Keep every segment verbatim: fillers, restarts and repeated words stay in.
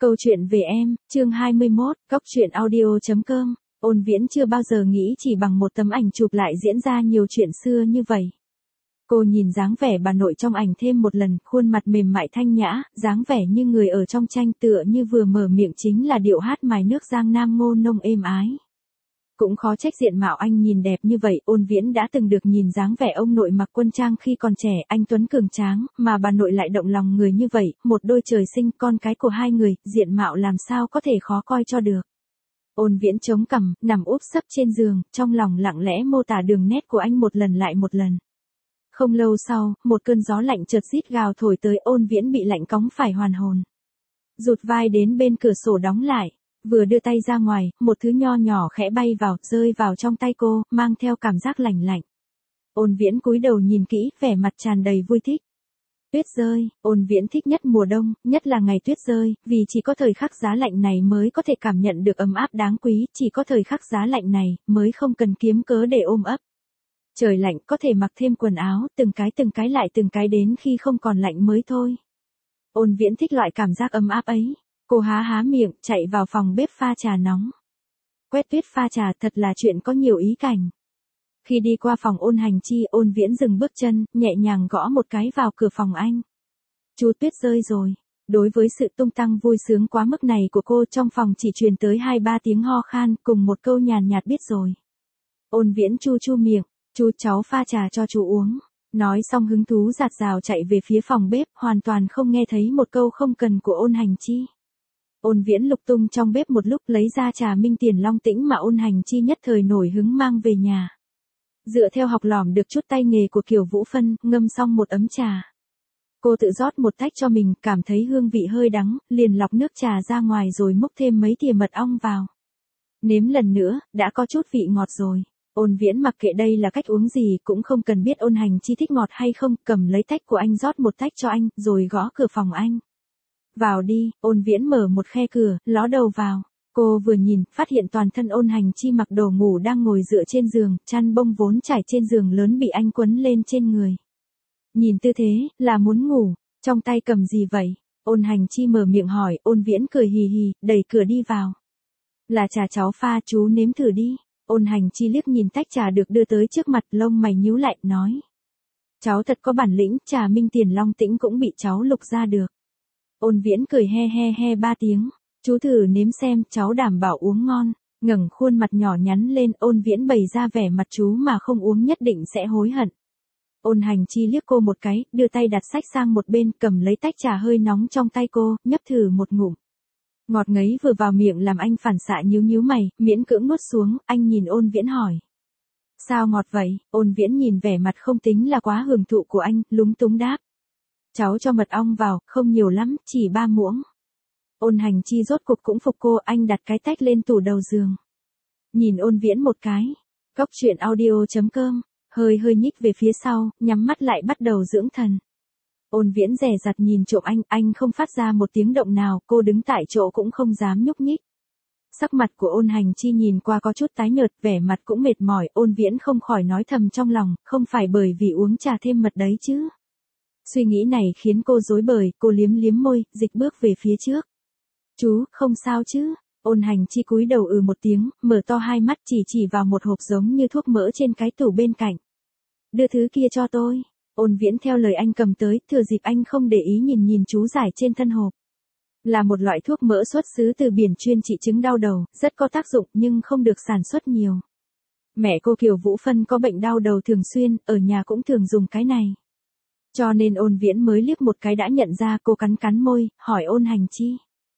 Câu chuyện về em, chương hai mươi mốt, góc truyện audio.com, Ôn Viễn chưa bao giờ nghĩ chỉ bằng một tấm ảnh chụp lại diễn ra nhiều chuyện xưa như vậy. Cô nhìn dáng vẻ bà nội trong ảnh thêm một lần, khuôn mặt mềm mại thanh nhã, dáng vẻ như người ở trong tranh tựa như vừa mở miệng chính là điệu hát mài nước Giang Nam ngô nông êm ái. Cũng khó trách diện mạo anh nhìn đẹp như vậy, Ôn Viễn đã từng được nhìn dáng vẻ ông nội mặc quân trang khi còn trẻ, anh tuấn cường tráng, mà bà nội lại động lòng người như vậy, một đôi trời sinh con cái của hai người, diện mạo làm sao có thể khó coi cho được. Ôn Viễn chống cằm, nằm úp sấp trên giường, trong lòng lặng lẽ mô tả đường nét của anh một lần lại một lần. Không lâu sau, một cơn gió lạnh chợt rít gào thổi tới, Ôn Viễn bị lạnh cóng phải hoàn hồn. Rụt vai đến bên cửa sổ đóng lại. Vừa đưa tay ra ngoài, một thứ nho nhỏ khẽ bay vào, rơi vào trong tay cô, mang theo cảm giác lạnh lạnh. Ôn Viễn cúi đầu nhìn kỹ, vẻ mặt tràn đầy vui thích. Tuyết rơi, Ôn Viễn thích nhất mùa đông, nhất là ngày tuyết rơi, vì chỉ có thời khắc giá lạnh này mới có thể cảm nhận được ấm áp đáng quý, chỉ có thời khắc giá lạnh này mới không cần kiếm cớ để ôm ấp. Trời lạnh có thể mặc thêm quần áo, từng cái từng cái lại từng cái đến khi không còn lạnh mới thôi. Ôn Viễn thích loại cảm giác ấm áp ấy. Cô há há miệng, chạy vào phòng bếp pha trà nóng. Quét tuyết pha trà thật là chuyện có nhiều ý cảnh. Khi đi qua phòng Ôn Hành Chi, Ôn Viễn dừng bước chân, nhẹ nhàng gõ một cái vào cửa phòng anh. Chú tuyết rơi rồi. Đối với sự tung tăng vui sướng quá mức này của cô, trong phòng chỉ truyền tới hai ba tiếng ho khan, cùng một câu nhàn nhạt biết rồi. Ôn Viễn chu chu miệng, chú cháu pha trà cho chú uống. Nói xong hứng thú dạt dào chạy về phía phòng bếp, hoàn toàn không nghe thấy một câu không cần của Ôn Hành Chi. Ôn Viễn lục tung trong bếp một lúc, lấy ra trà Minh Tiền Long Tĩnh mà Ôn Hành Chi nhất thời nổi hứng mang về nhà. Dựa theo học lỏm được chút tay nghề của Kiều Vũ Phân, ngâm xong một ấm trà. Cô tự rót một tách cho mình, cảm thấy hương vị hơi đắng, liền lọc nước trà ra ngoài rồi múc thêm mấy thìa mật ong vào. Nếm lần nữa, đã có chút vị ngọt rồi. Ôn Viễn mặc kệ đây là cách uống gì, cũng không cần biết Ôn Hành Chi thích ngọt hay không, cầm lấy tách của anh rót một tách cho anh, rồi gõ cửa phòng anh. Vào đi, Ôn Viễn mở một khe cửa, ló đầu vào. Cô vừa nhìn, phát hiện toàn thân Ôn Hành Chi mặc đồ ngủ đang ngồi dựa trên giường, chăn bông vốn trải trên giường lớn bị anh quấn lên trên người. Nhìn tư thế, là muốn ngủ, trong tay cầm gì vậy? Ôn Hành Chi mở miệng hỏi, Ôn Viễn cười hì hì, đẩy cửa đi vào. Là trà cháu pha, chú nếm thử đi. Ôn Hành Chi liếc nhìn tách trà được đưa tới trước mặt, lông mày nhíu lại, nói. Cháu thật có bản lĩnh, trà Minh Tiền Long Tĩnh cũng bị cháu lục ra được. Ôn Viễn cười he he he ba tiếng, chú thử nếm xem, cháu đảm bảo uống ngon. Ngẩng khuôn mặt nhỏ nhắn lên, Ôn Viễn bày ra vẻ mặt chú mà không uống nhất định sẽ hối hận. Ôn Hành Chi liếc cô một cái, đưa tay đặt sách sang một bên, cầm lấy tách trà hơi nóng trong tay cô, nhấp thử một ngụm. Ngọt ngấy vừa vào miệng làm anh phản xạ nhíu nhíu mày, miễn cưỡng nuốt xuống, anh nhìn Ôn Viễn hỏi. Sao ngọt vậy? Ôn Viễn nhìn vẻ mặt không tính là quá hưởng thụ của anh, lúng túng đáp. Cháu cho mật ong vào, không nhiều lắm, chỉ ba muỗng. Ôn Hành Chi rốt cuộc cũng phục cô, anh đặt cái tách lên tủ đầu giường. Nhìn Ôn Viễn một cái. Góc truyện audio.com, hơi hơi nhích về phía sau, nhắm mắt lại bắt đầu dưỡng thần. Ôn Viễn dè dặt nhìn trộm anh, anh không phát ra một tiếng động nào, cô đứng tại chỗ cũng không dám nhúc nhích. Sắc mặt của Ôn Hành Chi nhìn qua có chút tái nhợt, vẻ mặt cũng mệt mỏi, Ôn Viễn không khỏi nói thầm trong lòng, không phải bởi vì uống trà thêm mật đấy chứ. Suy nghĩ này khiến cô rối bời, cô liếm liếm môi, dịch bước về phía trước. Chú, không sao chứ? Ôn Hành Chi cúi đầu ừ một tiếng, mở to hai mắt chỉ chỉ vào một hộp giống như thuốc mỡ trên cái tủ bên cạnh. Đưa thứ kia cho tôi. Ôn Viễn theo lời anh cầm tới, thừa dịp anh không để ý nhìn nhìn chú giải trên thân hộp. Là một loại thuốc mỡ xuất xứ từ biển chuyên trị chứng đau đầu, rất có tác dụng nhưng không được sản xuất nhiều. Mẹ cô Kiều Vũ Phân có bệnh đau đầu thường xuyên, ở nhà cũng thường dùng cái này. Cho nên Ôn Viễn mới liếc một cái đã nhận ra, cô cắn cắn môi, hỏi Ôn Hành Chi.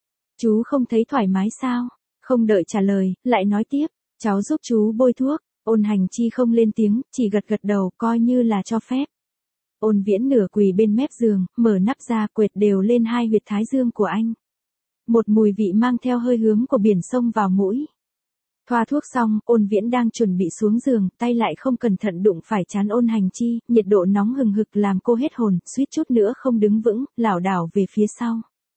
Chú không thấy thoải mái sao? Không đợi trả lời, lại nói tiếp, cháu giúp chú bôi thuốc. Ôn Hành Chi không lên tiếng, chỉ gật gật đầu, coi như là cho phép. Ôn Viễn nửa quỳ bên mép giường, mở nắp ra, quệt đều lên hai huyệt thái dương của anh. Một mùi vị mang theo hơi hướng của biển sông vào mũi. Thoa thuốc xong, Ôn Viễn đang chuẩn bị xuống giường, tay lại không cẩn thận đụng phải trán Ôn Hành Chi, nhiệt độ nóng hừng hực làm cô hết hồn, suýt chút nữa không đứng vững, lảo đảo về phía sau.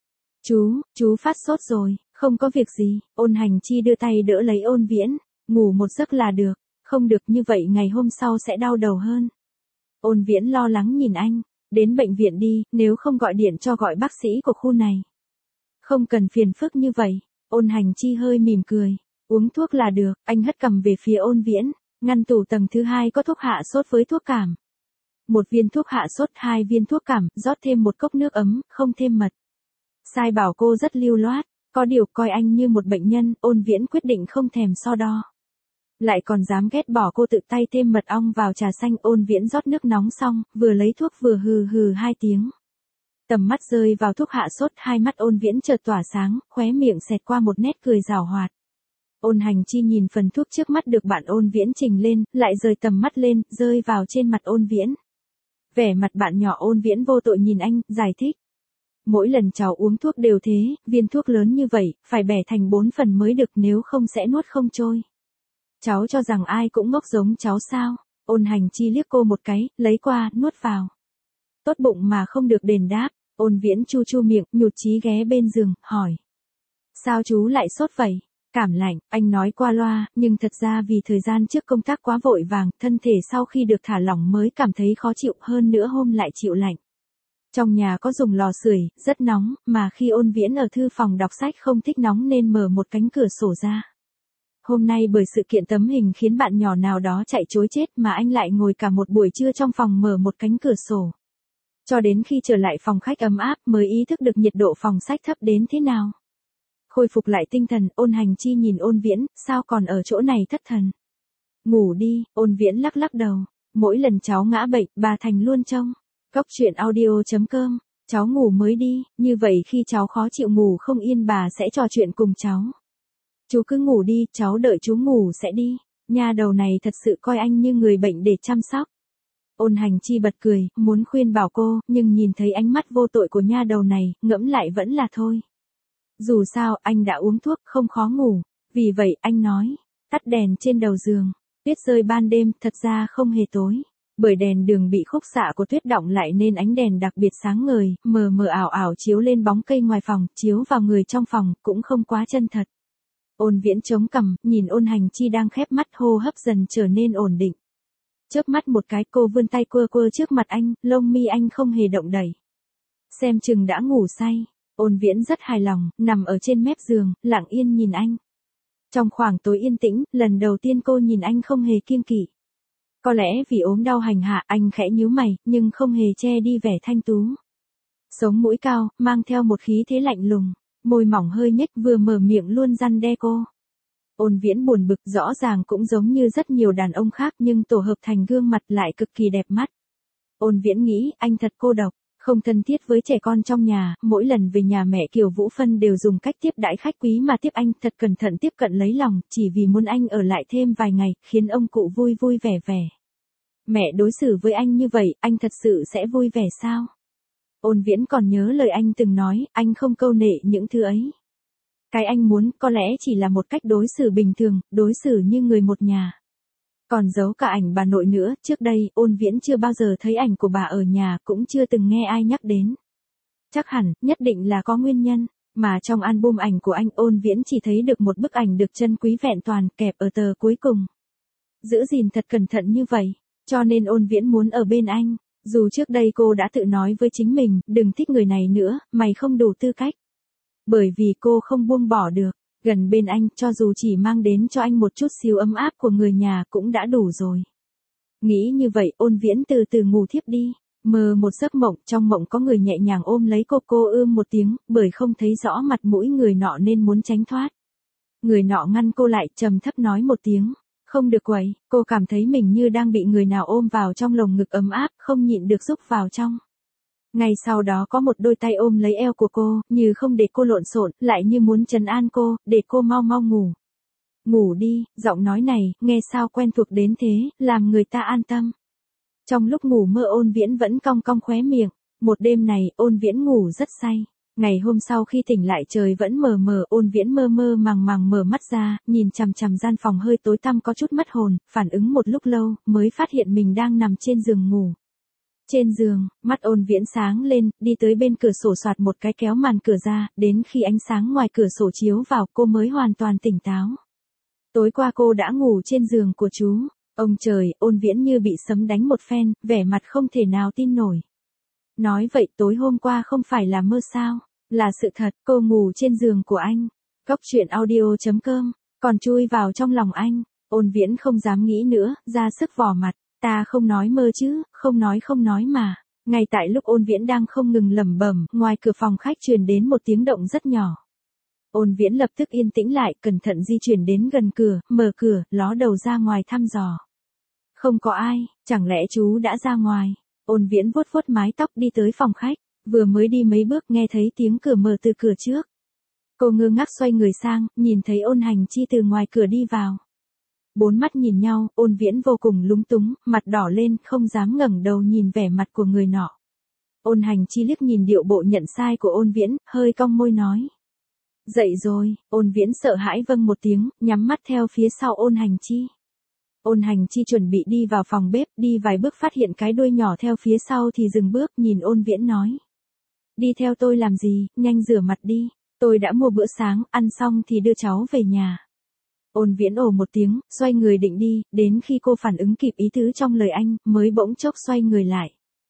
Chú, chú phát sốt rồi, không có việc gì. Ôn Hành Chi đưa tay đỡ lấy Ôn Viễn, ngủ một giấc là được, không được như vậy ngày hôm sau sẽ đau đầu hơn. Ôn Viễn lo lắng nhìn anh, đến bệnh viện đi, nếu không gọi điện cho gọi bác sĩ của khu này. Không cần phiền phức như vậy, Ôn Hành Chi hơi mỉm cười. Uống thuốc là được, anh hất cầm về phía Ôn Viễn, ngăn tủ tầng thứ hai có thuốc hạ sốt với thuốc cảm. Một viên thuốc hạ sốt, hai viên thuốc cảm, rót thêm một cốc nước ấm, không thêm mật. Sai bảo cô rất lưu loát, có điều coi anh như một bệnh nhân, Ôn Viễn quyết định không thèm so đo. Lại còn dám ghét bỏ cô tự tay thêm mật ong vào trà xanh. Ôn Viễn rót nước nóng xong, vừa lấy thuốc vừa hừ hừ hai tiếng. Tầm mắt rơi vào thuốc hạ sốt, hai mắt Ôn Viễn chợt tỏa sáng, khóe miệng xẹt qua một nét cười giảo hoạt. Ôn Hành Chi nhìn phần thuốc trước mắt được bạn Ôn Viễn trình lên, lại rời tầm mắt lên, rơi vào trên mặt Ôn Viễn. Vẻ mặt bạn nhỏ Ôn Viễn vô tội nhìn anh, giải thích. Mỗi lần cháu uống thuốc đều thế, viên thuốc lớn như vậy, phải bẻ thành bốn phần mới được, nếu không sẽ nuốt không trôi. Cháu cho rằng ai cũng ngốc giống cháu sao? Ôn Hành Chi liếc cô một cái, lấy qua, nuốt vào. Tốt bụng mà không được đền đáp. Ôn Viễn chu chu miệng, nhụt chí ghé bên giường, hỏi. Sao chú lại sốt vậy? Cảm lạnh, anh nói qua loa, nhưng thật ra vì thời gian trước công tác quá vội vàng, thân thể sau khi được thả lỏng mới cảm thấy khó chịu, hơn nữa hôm lại chịu lạnh. Trong nhà có dùng lò sưởi, rất nóng, mà khi Ôn Viễn ở thư phòng đọc sách không thích nóng nên mở một cánh cửa sổ ra. Hôm nay bởi sự kiện tấm hình khiến bạn nhỏ nào đó chạy trối chết mà anh lại ngồi cả một buổi trưa trong phòng mở một cánh cửa sổ. Cho đến khi trở lại phòng khách ấm áp mới ý thức được nhiệt độ phòng sách thấp đến thế nào. Khôi phục lại tinh thần, Ôn Hành Chi nhìn Ôn Viễn, sao còn ở chỗ này thất thần. Ngủ đi, Ôn Viễn lắc lắc đầu, mỗi lần cháu ngã bệnh, bà Thành luôn trông. Cốc truyện audio chấm com, cháu ngủ mới đi, như vậy khi cháu khó chịu ngủ không yên bà sẽ trò chuyện cùng cháu. Chú cứ ngủ đi, cháu đợi chú ngủ sẽ đi. Nha đầu này thật sự coi anh như người bệnh để chăm sóc. Ôn Hành Chi bật cười, muốn khuyên bảo cô, nhưng nhìn thấy ánh mắt vô tội của nha đầu này, ngẫm lại vẫn là thôi. Dù sao, anh đã uống thuốc, không khó ngủ. Vì vậy, anh nói, tắt đèn trên đầu giường. Tuyết rơi ban đêm, thật ra không hề tối. Bởi đèn đường bị khúc xạ của tuyết đọng lại nên ánh đèn đặc biệt sáng ngời, mờ mờ ảo ảo chiếu lên bóng cây ngoài phòng, chiếu vào người trong phòng, cũng không quá chân thật. Ôn Viễn chống cằm, nhìn Ôn Hành Chi đang khép mắt, hô hấp dần trở nên ổn định. Chớp mắt một cái, cô vươn tay quơ quơ trước mặt anh, lông mi anh không hề động đẩy. Xem chừng đã ngủ say. Ôn Viễn rất hài lòng, nằm ở trên mép giường, lặng yên nhìn anh. Trong khoảng tối yên tĩnh, lần đầu tiên cô nhìn anh không hề kiêng kỵ. Có lẽ vì ốm đau hành hạ, anh khẽ nhíu mày, nhưng không hề che đi vẻ thanh tú. Sống mũi cao, mang theo một khí thế lạnh lùng, môi mỏng hơi nhếch, vừa mở miệng luôn răn đe cô. Ôn Viễn buồn bực, rõ ràng cũng giống như rất nhiều đàn ông khác nhưng tổ hợp thành gương mặt lại cực kỳ đẹp mắt. Ôn Viễn nghĩ, anh thật cô độc, không thân thiết với trẻ con trong nhà, mỗi lần về nhà mẹ Kiều Vũ Phân đều dùng cách tiếp đãi khách quý mà tiếp anh, thật cẩn thận tiếp cận lấy lòng, chỉ vì muốn anh ở lại thêm vài ngày, khiến ông cụ vui vui vẻ vẻ. Mẹ đối xử với anh như vậy, anh thật sự sẽ vui vẻ sao? Ôn Viễn còn nhớ lời anh từng nói, anh không câu nệ những thứ ấy. Cái anh muốn có lẽ chỉ là một cách đối xử bình thường, đối xử như người một nhà. Còn giấu cả ảnh bà nội nữa, trước đây, Ôn Viễn chưa bao giờ thấy ảnh của bà ở nhà, cũng chưa từng nghe ai nhắc đến. Chắc hẳn, nhất định là có nguyên nhân, mà trong album ảnh của anh, Ôn Viễn chỉ thấy được một bức ảnh được chân quý vẹn toàn, kẹp ở tờ cuối cùng. Giữ gìn thật cẩn thận như vậy, cho nên Ôn Viễn muốn ở bên anh. Dù trước đây cô đã tự nói với chính mình, đừng thích người này nữa, mày không đủ tư cách. Bởi vì cô không buông bỏ được, gần bên anh, cho dù chỉ mang đến cho anh một chút xíu ấm áp của người nhà cũng đã đủ rồi. Nghĩ như vậy, Ôn Viễn từ từ ngủ thiếp đi, mơ một giấc mộng, trong mộng có người nhẹ nhàng ôm lấy cô, cô ưm một tiếng, bởi không thấy rõ mặt mũi người nọ nên muốn tránh thoát. Người nọ ngăn cô lại, trầm thấp nói một tiếng, không được quấy, cô cảm thấy mình như đang bị người nào ôm vào trong lồng ngực ấm áp, không nhịn được rúc vào trong. Ngay sau đó có một đôi tay ôm lấy eo của cô, như không để cô lộn xộn, lại như muốn trấn an cô, để cô mau mau ngủ. Ngủ đi, giọng nói này, nghe sao quen thuộc đến thế, làm người ta an tâm. Trong lúc ngủ mơ Ôn Viễn vẫn cong cong khóe miệng, một đêm này, Ôn Viễn ngủ rất say. Ngày hôm sau khi tỉnh lại trời vẫn mờ mờ, Ôn Viễn mơ mơ màng màng mở mắt ra, nhìn chằm chằm gian phòng hơi tối tăm có chút mất hồn, phản ứng một lúc lâu, mới phát hiện mình đang nằm trên giường ngủ. Trên giường, mắt Ôn Viễn sáng lên, đi tới bên cửa sổ soạt một cái kéo màn cửa ra, đến khi ánh sáng ngoài cửa sổ chiếu vào cô mới hoàn toàn tỉnh táo. Tối qua cô đã ngủ trên giường của chú. Ông trời, Ôn Viễn như bị sấm đánh một phen, vẻ mặt không thể nào tin nổi. Nói vậy tối hôm qua không phải là mơ sao? Là sự thật, cô ngủ trên giường của anh. Cốc truyện audio chấm com, còn chui vào trong lòng anh. Ôn Viễn không dám nghĩ nữa, ra sức vò mặt. Ta không nói mơ chứ, không nói không nói mà. Ngay tại lúc Ôn Viễn đang không ngừng lẩm bẩm, ngoài cửa phòng khách truyền đến một tiếng động rất nhỏ. Ôn Viễn lập tức yên tĩnh lại, cẩn thận di chuyển đến gần cửa, mở cửa, ló đầu ra ngoài thăm dò. Không có ai, chẳng lẽ chú đã ra ngoài? Ôn Viễn vuốt vuốt mái tóc đi tới phòng khách, vừa mới đi mấy bước nghe thấy tiếng cửa mở từ cửa trước. Cô ngơ ngác xoay người sang, nhìn thấy Ôn Hành Chi từ ngoài cửa đi vào. Bốn mắt nhìn nhau, Ôn Viễn vô cùng lúng túng, mặt đỏ lên, không dám ngẩng đầu nhìn vẻ mặt của người nọ. Ôn Hành Chi liếc nhìn điệu bộ nhận sai của Ôn Viễn, hơi cong môi nói. Dậy rồi. Ôn Viễn sợ hãi vâng một tiếng, nhắm mắt theo phía sau Ôn Hành Chi. Ôn Hành Chi chuẩn bị đi vào phòng bếp, đi vài bước phát hiện cái đuôi nhỏ theo phía sau thì dừng bước, nhìn Ôn Viễn nói. Đi theo tôi làm gì, nhanh rửa mặt đi. Tôi đã mua bữa sáng, ăn xong thì đưa cháu về nhà. Ôn Viễn ồ một tiếng, xoay người định đi, đến khi cô phản ứng kịp ý tứ trong lời anh, mới bỗng chốc xoay người lại.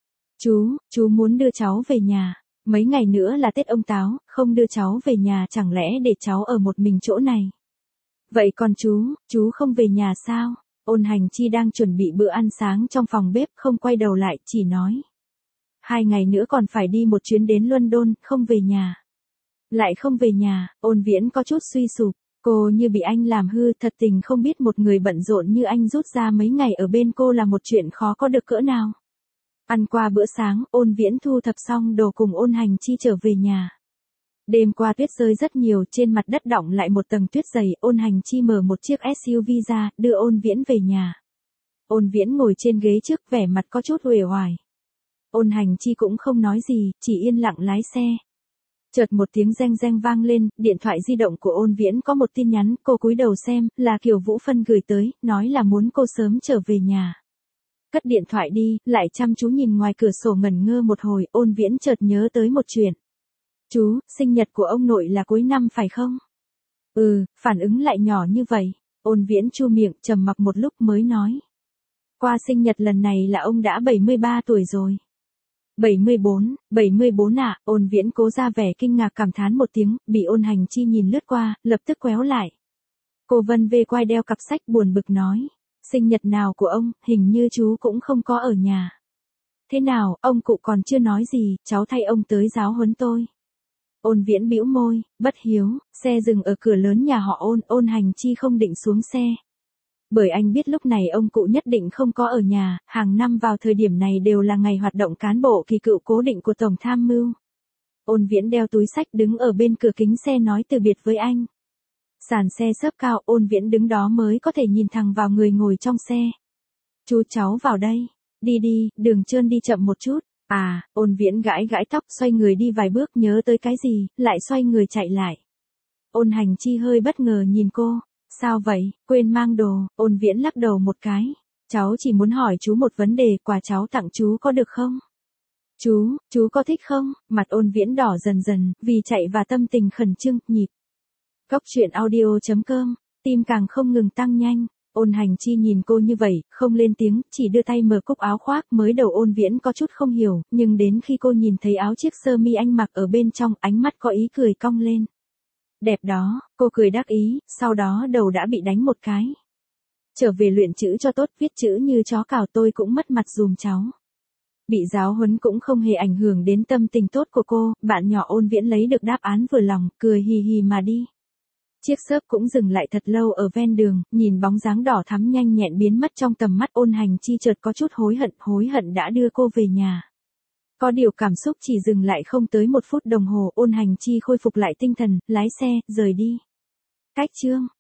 Chú, chú muốn đưa cháu về nhà. Mấy ngày nữa là Tết ông Táo, không đưa cháu về nhà chẳng lẽ để cháu ở một mình chỗ này. Vậy còn chú, chú không về nhà sao? Ôn Hành Chi đang chuẩn bị bữa ăn sáng trong phòng bếp, không quay đầu lại, chỉ nói. Hai ngày nữa còn phải đi một chuyến đến London, không về nhà. Lại không về nhà, Ôn Viễn có chút suy sụp. Cô như bị anh làm hư, thật tình không biết một người bận rộn như anh rút ra mấy ngày ở bên cô là một chuyện khó có được cỡ nào. Ăn qua bữa sáng, Ôn Viễn thu thập xong đồ cùng Ôn Hành Chi trở về nhà. Đêm qua tuyết rơi rất nhiều, trên mặt đất đọng lại một tầng tuyết dày, Ôn Hành Chi mở một chiếc ét u vê ra, đưa Ôn Viễn về nhà. Ôn Viễn ngồi trên ghế trước, vẻ mặt có chút uể oải. Ôn Hành Chi cũng không nói gì, chỉ yên lặng lái xe. Chợt một tiếng reng reng vang lên, điện thoại di động của Ôn Viễn có một tin nhắn, cô cúi đầu xem, là Kiều Vũ Phân gửi tới, nói là muốn cô sớm trở về nhà. Cất điện thoại đi, lại chăm chú nhìn ngoài cửa sổ ngẩn ngơ một hồi, Ôn Viễn chợt nhớ tới một chuyện. Chú, sinh nhật của ông nội là cuối năm phải không? Ừ, phản ứng lại nhỏ như vậy. Ôn Viễn chu miệng, trầm mặc một lúc mới nói. Qua sinh nhật lần này là ông đã bảy mươi ba tuổi rồi. bảy mươi bốn, bảy mươi bốn à, Ôn Viễn cố ra vẻ kinh ngạc cảm thán một tiếng, bị Ôn Hành Chi nhìn lướt qua, lập tức quéo lại. Cô Vân về quai đeo cặp sách buồn bực nói. Sinh nhật nào của ông, hình như chú cũng không có ở nhà. Thế nào, ông cụ còn chưa nói gì, cháu thay ông tới giáo huấn tôi. Ôn Viễn bĩu môi, bất hiếu, xe dừng ở cửa lớn nhà họ Ôn, Ôn Hành Chi không định xuống xe. Bởi anh biết lúc này ông cụ nhất định không có ở nhà, hàng năm vào thời điểm này đều là ngày hoạt động cán bộ kỳ cựu cố định của Tổng Tham mưu. Ôn Viễn đeo túi sách đứng ở bên cửa kính xe nói từ biệt với anh. Sàn xe xốp cao, Ôn Viễn đứng đó mới có thể nhìn thẳng vào người ngồi trong xe. Chú cháu vào đây, đi đi, đường trơn đi chậm một chút. À, Ôn Viễn gãi gãi tóc, xoay người đi vài bước, nhớ tới cái gì, lại xoay người chạy lại. Ôn Hành Chi hơi bất ngờ nhìn cô. Sao vậy, quên mang đồ? Ôn Viễn lắc đầu một cái. Cháu chỉ muốn hỏi chú một vấn đề, quà cháu tặng chú có được không? Chú, chú có thích không? Mặt Ôn Viễn đỏ dần dần, vì chạy và tâm tình khẩn trương, nhịp. Cốc truyện audio chấm com, tim càng không ngừng tăng nhanh. Ôn Hành Chi nhìn cô như vậy, không lên tiếng, chỉ đưa tay mở cúc áo khoác, mới đầu Ôn Viễn có chút không hiểu, nhưng đến khi cô nhìn thấy áo chiếc sơ mi anh mặc ở bên trong, ánh mắt có ý cười cong lên. Đẹp đó, cô cười đắc ý, sau đó đầu đã bị đánh một cái. Trở về luyện chữ cho tốt, viết chữ như chó cào, tôi cũng mất mặt dùm cháu. Bị giáo huấn cũng không hề ảnh hưởng đến tâm tình tốt của cô, bạn nhỏ Ôn Viễn lấy được đáp án vừa lòng, cười hì hì mà đi. Chiếc xốp cũng dừng lại thật lâu ở ven đường, nhìn bóng dáng đỏ thắm nhanh nhẹn biến mất trong tầm mắt, Ôn Hành Chi chợt có chút hối hận, hối hận đã đưa cô về nhà. Có điều cảm xúc chỉ dừng lại không tới một phút đồng hồ, Ôn Hành Chi khôi phục lại tinh thần, lái xe, rời đi. Cách chương.